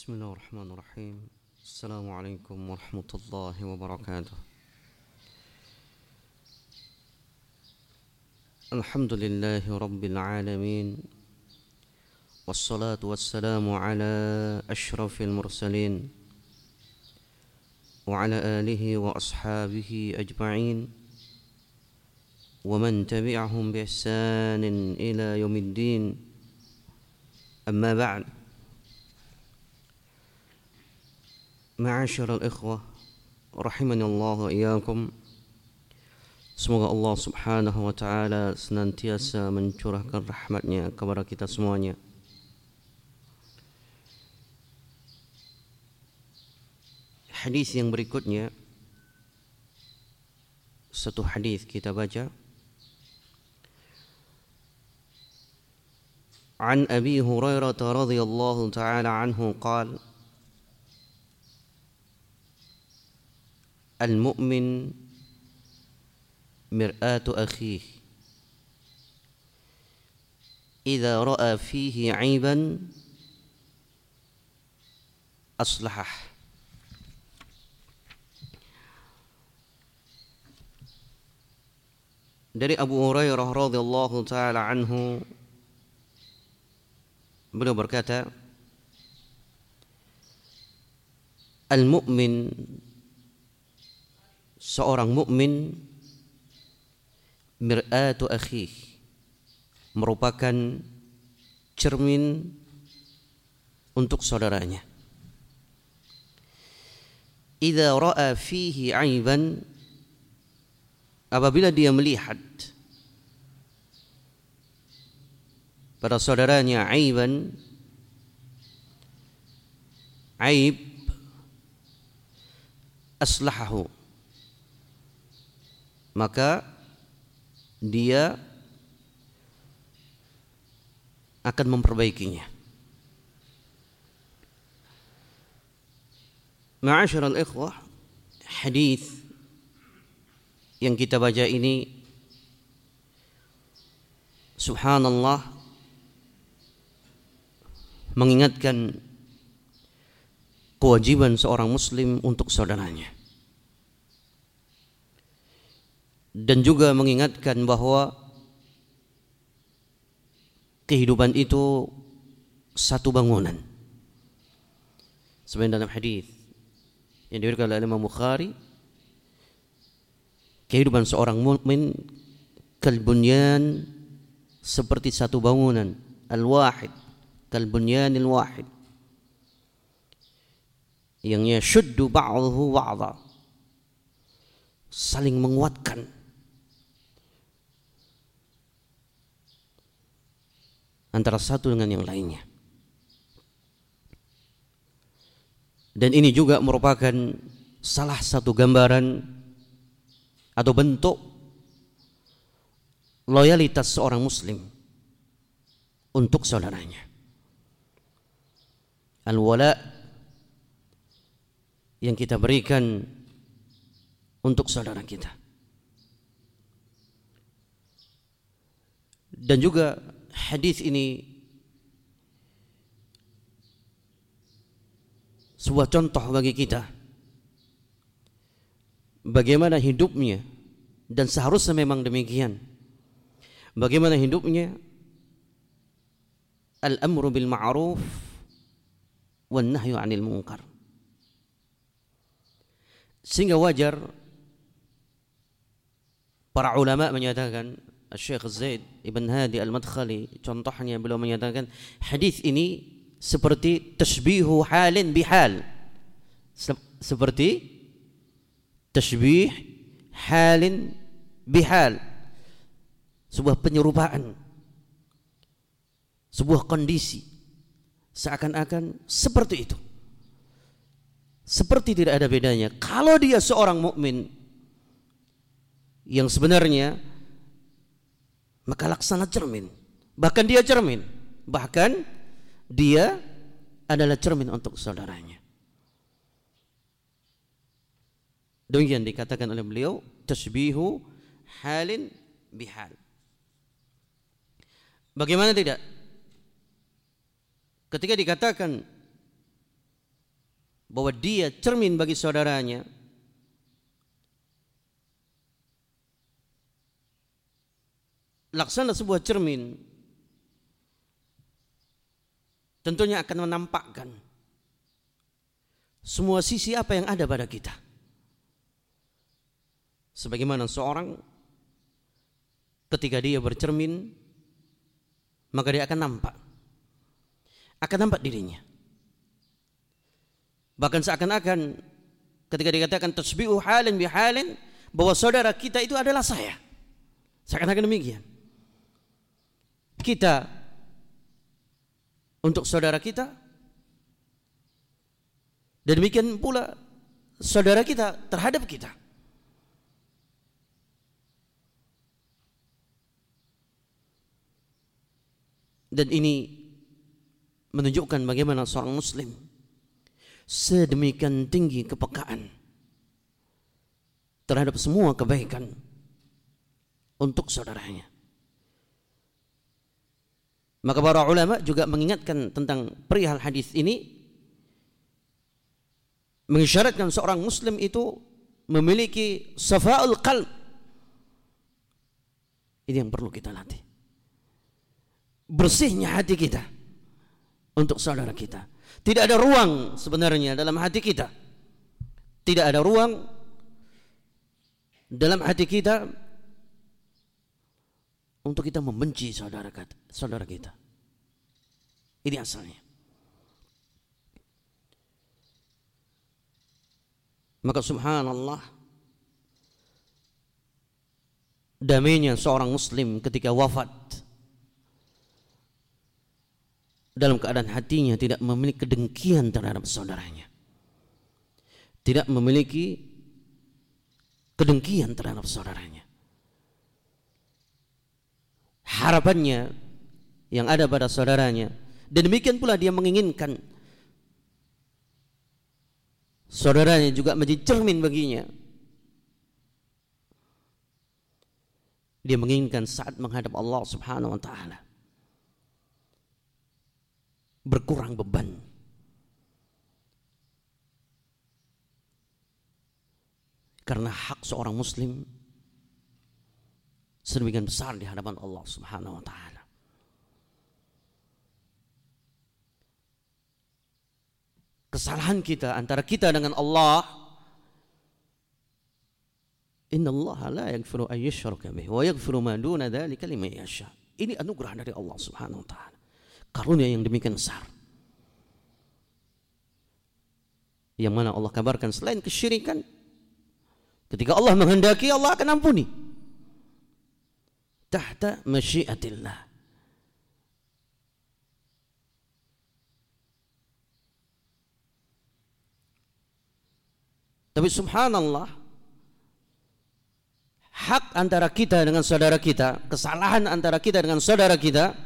بسم الله الرحمن الرحيم. السلام عليكم ورحمة الله وبركاته. الحمد لله رب العالمين، والصلاة والسلام على أشرف المرسلين وعلى آله وأصحابه أجمعين ومن تبعهم بإحسان إلى يوم الدين. أما بعد، Ma'asyiral ikhwah rahimani Allah wa iyyakum. Semoga Allah Subhanahu wa taala senantiasa mencurahkan rahmatnya kepada kita semuanya. Hadis yang berikutnya, satu hadis kita baca. An Abi Hurairah radhiyallahu taala anhu qala: Al-mu'min mir'atu akhihi idza ra'a fihi 'aiban aslahah. Dari Abu Hurairah radhiyallahu taala anhu, beliau berkata, al-mu'min, seorang mukmin, mir'atu akhih, merupakan cermin untuk saudaranya. Idza ra'a fihi 'aiban, apabila dia melihat pada saudaranya aiban, aib, aslahahu, maka dia akan memperbaikinya. Ma'asyiral ikhwah, hadis yang kita baca ini, subhanallah, mengingatkan kewajiban seorang muslim untuk saudaranya, dan juga mengingatkan bahwa kehidupan itu satu bangunan. Sebenarnya dalam hadis yang diriwayatkan oleh Imam Bukhari, kehidupan seorang mukmin kalbunyan, seperti satu bangunan, al-wahid, kalbunyanil wahid, yang yashuddu ba'dahu ba'dha, saling menguatkan antara satu dengan yang lainnya. Dan ini juga merupakan salah satu gambaran atau bentuk loyalitas seorang muslim untuk saudaranya. Al-wala yang kita berikan untuk saudara kita. Dan juga hadis ini sebuah contoh bagi kita bagaimana hidupnya, dan seharusnya memang demikian, bagaimana hidupnya al-amru bil ma'ruf wan nahyu 'anil munkar. Sehingga wajar para ulama menyatakan, Syekh Zaid Ibn Hadi Al-Madkhali contohnya, beliau menyatakan hadis ini seperti tashbihu halin bihal, seperti tashbih halin bihal, sebuah penyerupaan, sebuah kondisi seakan-akan seperti itu, seperti tidak ada bedanya. Kalau dia seorang mukmin yang sebenarnya, maka laksana cermin, bahkan dia cermin, bahkan dia adalah cermin untuk saudaranya. Demikian dikatakan oleh beliau, tashbihu halin bihal. Bagaimana tidak? Ketika dikatakan bahwa dia cermin bagi saudaranya, laksana sebuah cermin tentunya akan menampakkan semua sisi apa yang ada pada kita. Sebagaimana seorang ketika dia bercermin, maka dia akan nampak dirinya. Bahkan seakan-akan ketika dikatakan tasbihu halin bihalin, bahwa saudara kita itu adalah saya. Seakan-akan demikian. Kita untuk saudara kita, dan demikian pula saudara kita terhadap kita. Dan ini menunjukkan bagaimana seorang muslim sedemikian tinggi kepekaan terhadap semua kebaikan untuk saudaranya. Maka para ulama juga mengingatkan tentang perihal hadis ini, mengisyaratkan seorang muslim itu memiliki safa'ul qalb. Ini yang perlu kita latih. Bersihnya hati kita untuk saudara kita. Tidak ada ruang sebenarnya dalam hati kita. Tidak ada ruang dalam hati kita untuk kita membenci saudara kita. Ini asalnya. Maka subhanallah, damainya seorang muslim ketika wafat dalam keadaan hatinya tidak memiliki kedengkian terhadap saudaranya, tidak memiliki kedengkian terhadap saudaranya. Harapannya yang ada pada saudaranya, dan demikian pula dia menginginkan saudaranya juga menjadi cermin baginya. Dia menginginkan saat menghadap Allah Subhanahu wa taala berkurang beban. Karena hak seorang muslim sedemikian besar di hadapan Allah Subhanahu wa taala. Kesalahan kita antara kita dengan Allah, innallaha la yaghfiru an yushraka bihi wa yaghfiru ma duna dzalika liman yasha. Ini anugerah dari Allah Subhanahu wa taala. Karunia yang demikian besar, yang mana Allah kabarkan selain kesyirikan, ketika Allah menghendaki, Allah akan ampuni tahta masyiatillah. Tapi subhanallah, hak antara kita dengan saudara kita, kesalahan antara kita dengan saudara kita,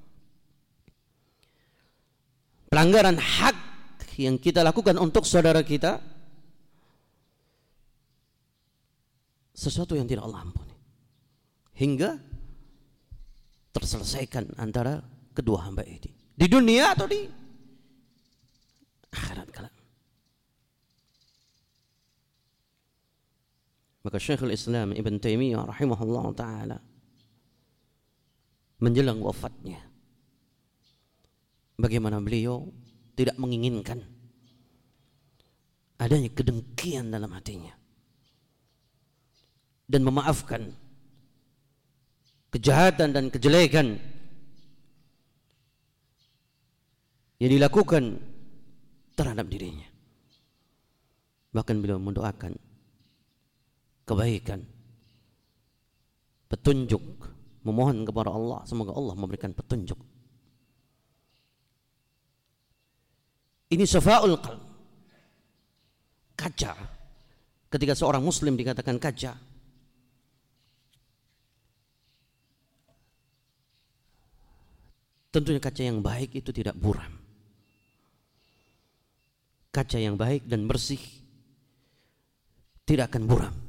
pelanggaran hak yang kita lakukan untuk saudara kita, sesuatu yang tidak Allah ampuni, hingga terselesaikan antara kedua hamba ini di dunia atau di akhirat kelak. Maka Syekhul Islam Ibn Taimiyah rahimahullah ta'ala menjelang wafatnya, bagaimana beliau tidak menginginkan adanya kedengkian dalam hatinya, dan memaafkan kejahatan dan kejelekan yang dilakukan terhadap dirinya. Bahkan beliau mendoakan kebaikan, petunjuk, memohon kepada Allah semoga Allah memberikan petunjuk. Ini safa'ul qalb, kaca. Ketika seorang muslim dikatakan kaca, tentunya kaca yang baik itu tidak buram. Kaca yang baik dan bersih tidak akan buram.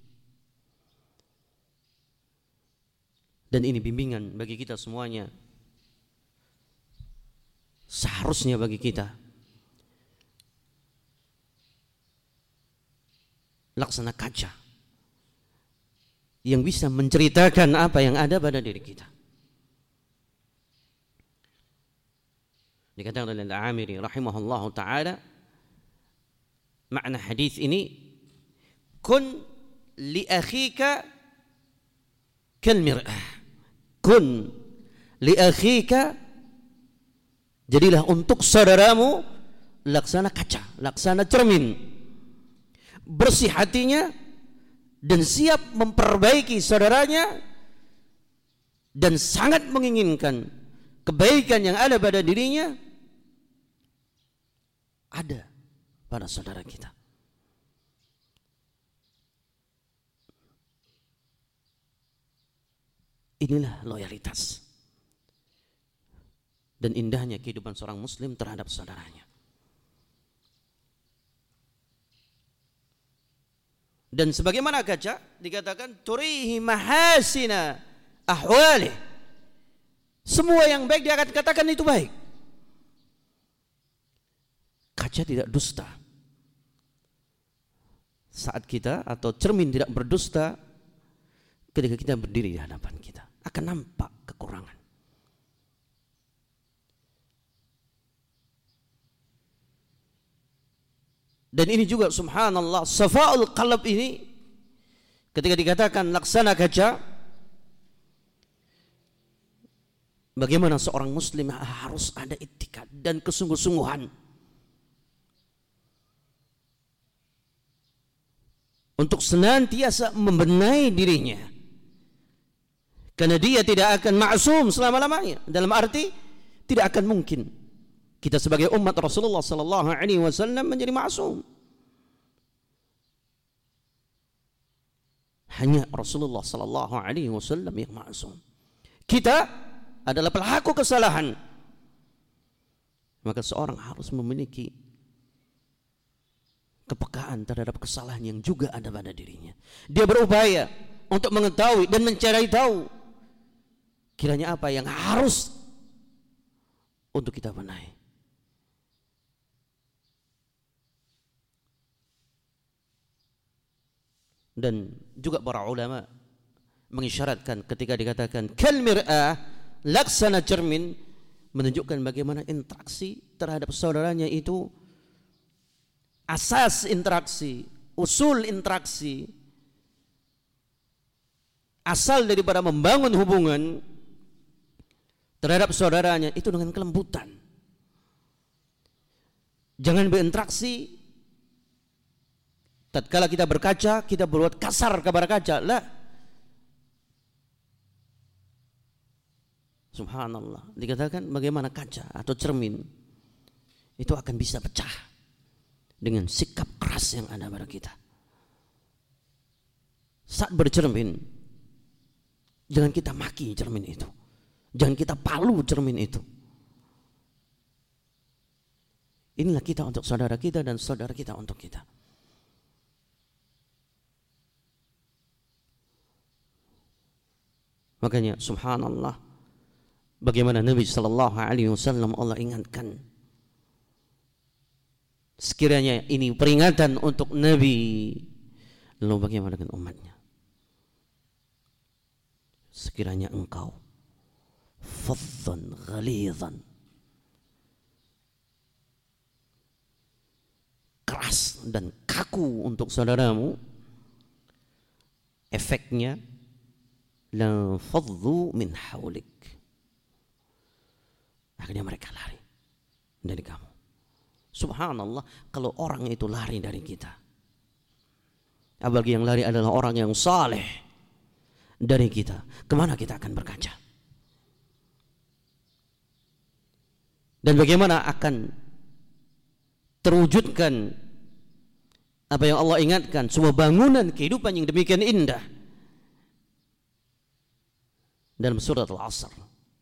Dan ini bimbingan bagi kita semuanya. Seharusnya bagi kita laksana kaca yang bisa menceritakan apa yang ada pada diri kita. Dikatakan oleh Al-Amiri rahimahullahu ta'ala, makna hadis ini, kun li akhika kal mir'ah. Kun li akhika, jadilah untuk saudaramu laksana kaca, laksana cermin. Bersih hatinya dan siap memperbaiki saudaranya dan sangat menginginkan kebaikan yang ada pada dirinya ada pada saudara kita. Inilah loyalitas dan indahnya kehidupan seorang muslim terhadap saudaranya. Dan sebagaimana kaca dikatakan turihi mahasina ahwalih, semua yang baik dia akan katakan itu baik. Kaca tidak dusta. Saat kita atau cermin tidak berdusta ketika kita berdiri di hadapan kita, akan nampak kekurangan. Dan ini juga subhanallah, safa'ul qalb ini ketika dikatakan laksana kaca, bagaimana seorang muslim harus ada itikad dan kesungguh-sungguhan untuk senantiasa membenahi dirinya, karena dia tidak akan maksum selama-lamanya. Dalam arti tidak akan mungkin kita sebagai umat Rasulullah sallallahu alaihi wasallam menjadi maksum. Hanya Rasulullah sallallahu alaihi wasallam yang maksum. Kita adalah pelaku kesalahan. Maka seorang harus memiliki kepekaan terhadap kesalahan yang juga ada pada dirinya. Dia berupaya untuk mengetahui dan mencari tahu kiranya apa yang harus untuk kita benahi. Dan juga para ulama mengisyaratkan ketika dikatakan kal mir'ah, laksana cermin, menunjukkan bagaimana interaksi terhadap saudaranya itu asas interaksi, usul interaksi, asal daripada membangun hubungan terhadap saudaranya itu dengan kelembutan. Jangan berinteraksi tatkala kita berkaca, kita berbuat kasar kepada kaca. Lah. Subhanallah. Dikatakan bagaimana kaca atau cermin itu akan bisa pecah dengan sikap keras yang ada pada kita. Saat bercermin, jangan kita maki cermin itu. Jangan kita palu cermin itu. Inilah kita untuk saudara kita dan saudara kita untuk kita. Makanya subhanallah, bagaimana Nabi sallallahu alaihi wasallam Allah ingatkan, sekiranya ini peringatan untuk Nabi, lalu bagaimana dengan umatnya? Sekiranya engkau faddan ghalidhan, keras dan kaku untuk saudaramu, efeknya la faddu min haulik, akhirnya mereka lari dari kamu. Subhanallah, kalau orang itu lari dari kita, apalagi yang lari adalah orang yang saleh dari kita, kemana kita akan berkaca? Dan bagaimana akan terwujudkan apa yang Allah ingatkan, sebuah bangunan kehidupan yang demikian indah dalam surat Al-Asr.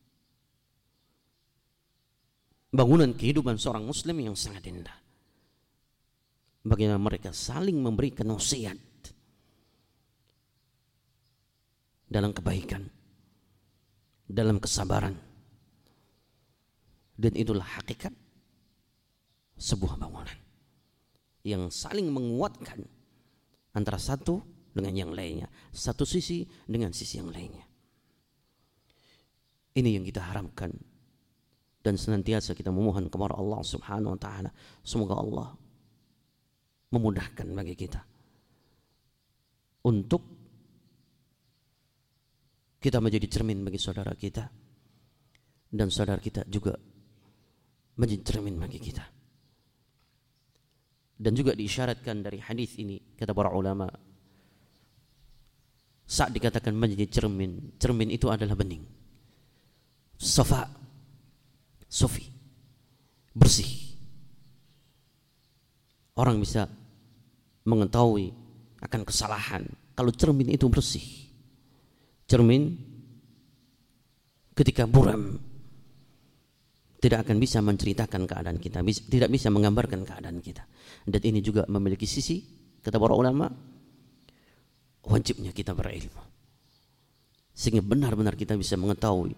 Bangunan kehidupan seorang muslim yang sangat indah. Bagaimana mereka saling memberikan wasiat dalam kebaikan, dalam kesabaran. Dan itulah hakikat sebuah bangunan yang saling menguatkan antara satu dengan yang lainnya, satu sisi dengan sisi yang lainnya. Ini yang kita harapkan, dan senantiasa kita memohon kepada Allah Subhanahu wa taala, semoga Allah memudahkan bagi kita untuk kita menjadi cermin bagi saudara kita, dan saudara kita juga menjadi cermin bagi kita. Dan juga diisyaratkan dari hadis ini, kata para ulama, saat dikatakan menjadi cermin, cermin itu adalah bening, safa, sofi, bersih. Orang bisa mengetahui akan kesalahan kalau cermin itu bersih. Cermin ketika buram tidak akan bisa menceritakan keadaan kita, tidak bisa menggambarkan keadaan kita. Dan ini juga memiliki sisi, kata para ulama, wajibnya kita berilmu, sehingga benar-benar kita bisa mengetahui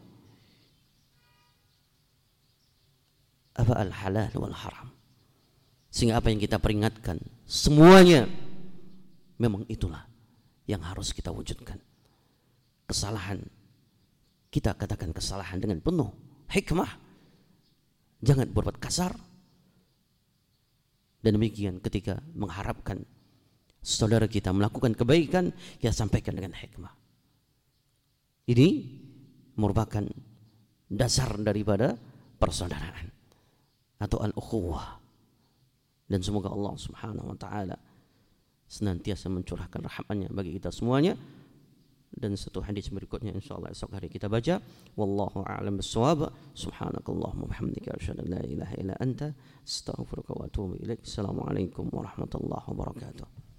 apa al-halal wal haram, sehingga apa yang kita peringatkan semuanya memang itulah yang harus kita wujudkan. Kesalahan kita katakan kesalahan dengan penuh hikmah, jangan berbuat kasar. Dan demikian ketika mengharapkan saudara kita melakukan kebaikan, kita sampaikan dengan hikmah. Ini merupakan dasar daripada persaudaraan atau al-ukhuwah. Dan semoga Allah Subhanahu wa taala senantiasa mencurahkan rahmatnya bagi kita semuanya. Dan satu hadis berikutnya insyaallah esok hari kita baca. Wallahu a'lam bissawab. Subhanakallahumma wa bihamdika asyhadu an la ilaha illa anta astaghfiruka wa atubu ilaik. Assalamualaikum warahmatullahi wabarakatuh.